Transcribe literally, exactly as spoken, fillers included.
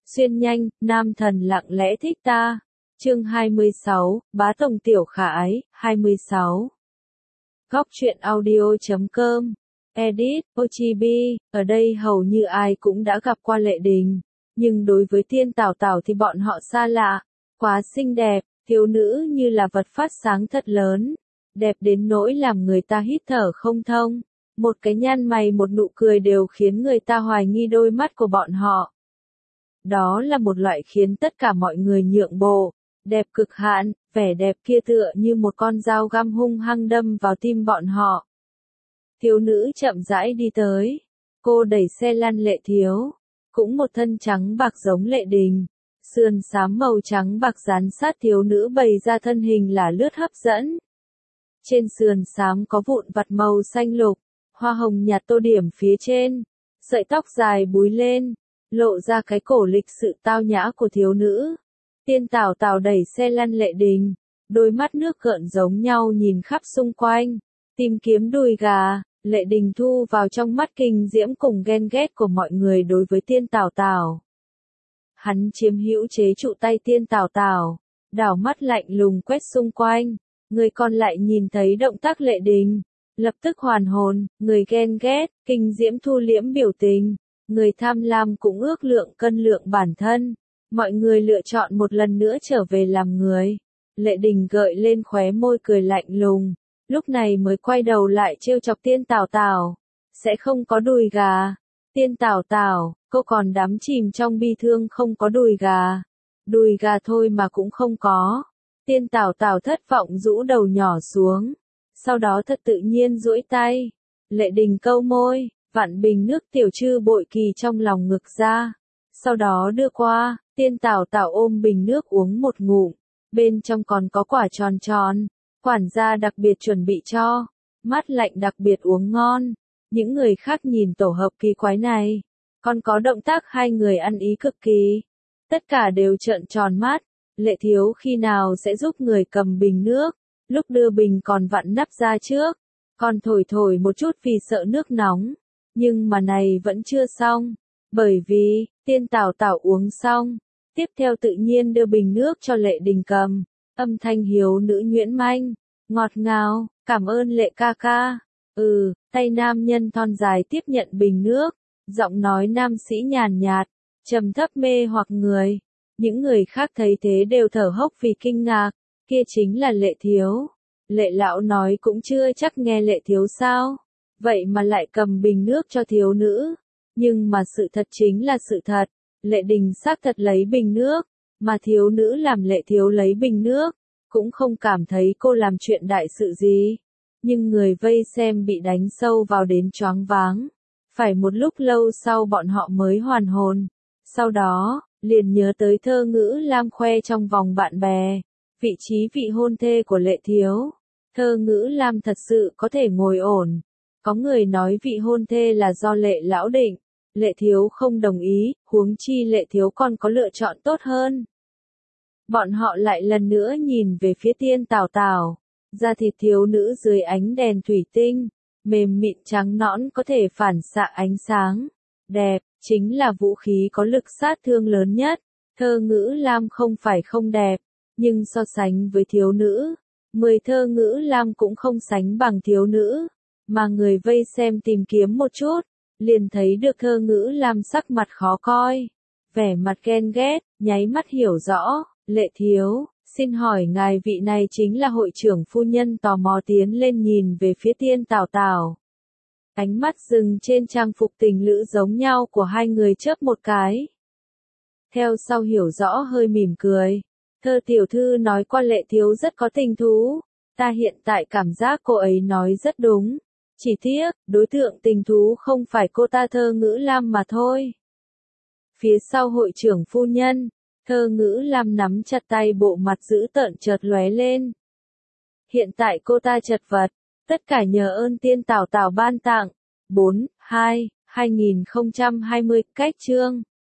Xuyên nhanh, nam thần lặng lẽ thích ta. Chương hai mươi sáu, bá tổng tiểu khả ái, hai mươi sáu. Góc truyện audio.com, edit, ô giê bê, ở đây hầu như ai cũng đã gặp qua Lệ Đình, nhưng đối với Tiên Tảo Tảo thì bọn họ xa lạ, quá xinh đẹp, thiếu nữ như là vật phát sáng thật lớn, đẹp đến nỗi làm người ta hít thở không thông, một cái nhăn mày một nụ cười đều khiến người ta hoài nghi đôi mắt của bọn họ. Đó là một loại khiến tất cả mọi người nhượng bộ, đẹp cực hạn, vẻ đẹp kia tựa như một con dao găm hung hăng đâm vào tim bọn họ. Thiếu nữ chậm rãi đi tới, cô đẩy xe lăn Lệ Thiếu, cũng một thân trắng bạc giống Lệ Đình, sườn xám màu trắng bạc dán sát thiếu nữ bày ra thân hình là lướt hấp dẫn. Trên sườn xám có vụn vặt màu xanh lục, hoa hồng nhạt tô điểm phía trên, sợi tóc dài búi lên, lộ ra cái cổ lịch sự tao nhã của thiếu nữ. Tiên Tảo Tảo đẩy xe lăn Lệ Đình, đôi mắt nước gợn giống nhau nhìn khắp xung quanh, tìm kiếm đùi gà. Lệ Đình thu vào trong mắt kinh diễm cùng ghen ghét của mọi người đối với Tiên Tảo Tảo. Hắn chiếm hữu chế trụ tay Tiên Tảo Tảo, đảo mắt lạnh lùng quét xung quanh, người còn lại nhìn thấy động tác Lệ Đình, lập tức hoàn hồn, người ghen ghét, kinh diễm thu liễm biểu tình, người tham lam cũng ước lượng cân lượng bản thân, mọi người lựa chọn một lần nữa trở về làm người. Lệ Đình gợi lên khóe môi cười lạnh lùng, lúc này mới quay đầu lại trêu chọc Tiên Tảo Tảo, sẽ không có đùi gà. Tiên Tảo Tảo, cô còn đắm chìm trong bi thương không có đùi gà. Đùi gà thôi mà cũng không có. Tiên Tảo Tảo thất vọng rũ đầu nhỏ xuống, sau đó thật tự nhiên duỗi tay. Lệ Đình câu môi, vặn bình nước tiểu trư bội kỳ trong lòng ngực ra, sau đó đưa qua. Tiên Tảo Tảo ôm bình nước uống một ngụm, bên trong còn có quả tròn tròn, quản gia đặc biệt chuẩn bị cho, mát lạnh đặc biệt uống ngon. Những người khác nhìn tổ hợp kỳ quái này, còn có động tác hai người ăn ý cực kỳ, tất cả đều trợn tròn mắt. Lệ Thiếu khi nào sẽ giúp người cầm bình nước, lúc đưa bình còn vặn nắp ra trước, còn thổi thổi một chút vì sợ nước nóng, nhưng mà này vẫn chưa xong, bởi vì Tiên Tảo Tảo uống xong, tiếp theo tự nhiên đưa bình nước cho Lệ Đình cầm, âm thanh hiếu nữ nhuyễn manh, ngọt ngào, cảm ơn Lệ ca ca. Ừ, tay nam nhân thon dài tiếp nhận bình nước, giọng nói nam sĩ nhàn nhạt, trầm thấp mê hoặc người. Những người khác thấy thế đều thở hốc vì kinh ngạc, kia chính là Lệ Thiếu. Lệ lão nói cũng chưa chắc nghe Lệ Thiếu sao, vậy mà lại cầm bình nước cho thiếu nữ. Nhưng mà sự thật chính là sự thật, Lệ Đình xác thật lấy bình nước, mà thiếu nữ làm Lệ Thiếu lấy bình nước, cũng không cảm thấy cô làm chuyện đại sự gì. Nhưng người vây xem bị đánh sâu vào đến choáng váng. Phải một lúc lâu sau bọn họ mới hoàn hồn. Sau đó, liền nhớ tới Thơ Ngữ Lam khoe trong vòng bạn bè, vị trí vị hôn thê của Lệ Thiếu. Thơ Ngữ Lam thật sự có thể ngồi ổn. Có người nói vị hôn thê là do Lệ lão định. Lệ Thiếu không đồng ý, huống chi Lệ Thiếu còn có lựa chọn tốt hơn. Bọn họ lại lần nữa nhìn về phía Tiên Tảo Tảo. Da thịt thiếu nữ dưới ánh đèn thủy tinh, mềm mịn trắng nõn có thể phản xạ ánh sáng. Đẹp, chính là vũ khí có lực sát thương lớn nhất. Thơ Ngữ Lam không phải không đẹp, nhưng so sánh với thiếu nữ, mười Thơ Ngữ Lam cũng không sánh bằng thiếu nữ. Mà người vây xem tìm kiếm một chút, liền thấy được Thơ Ngữ Lam sắc mặt khó coi, vẻ mặt ghen ghét, nháy mắt hiểu rõ. Lệ Thiếu, xin hỏi ngài vị này chính là hội trưởng phu nhân, tò mò tiến lên nhìn về phía Tiên Tảo Tảo. Ánh mắt dừng trên trang phục tình lữ giống nhau của hai người chớp một cái. Theo sau hiểu rõ hơi mỉm cười. Thơ tiểu thư nói qua Lệ Thiếu rất có tình thú. Ta hiện tại cảm giác cô ấy nói rất đúng. Chỉ tiếc, đối tượng tình thú không phải cô ta Thơ Ngữ Lam mà thôi. Phía sau hội trưởng phu nhân, Thơ Ngữ Lam nắm chặt tay, bộ mặt dữ tợn chợt lóe lên. Hiện tại cô ta chật vật, tất cả nhờ ơn Tiên Tảo Tảo ban tặng. bốn, hai, hai nghìn không trăm hai mươi, cách chương.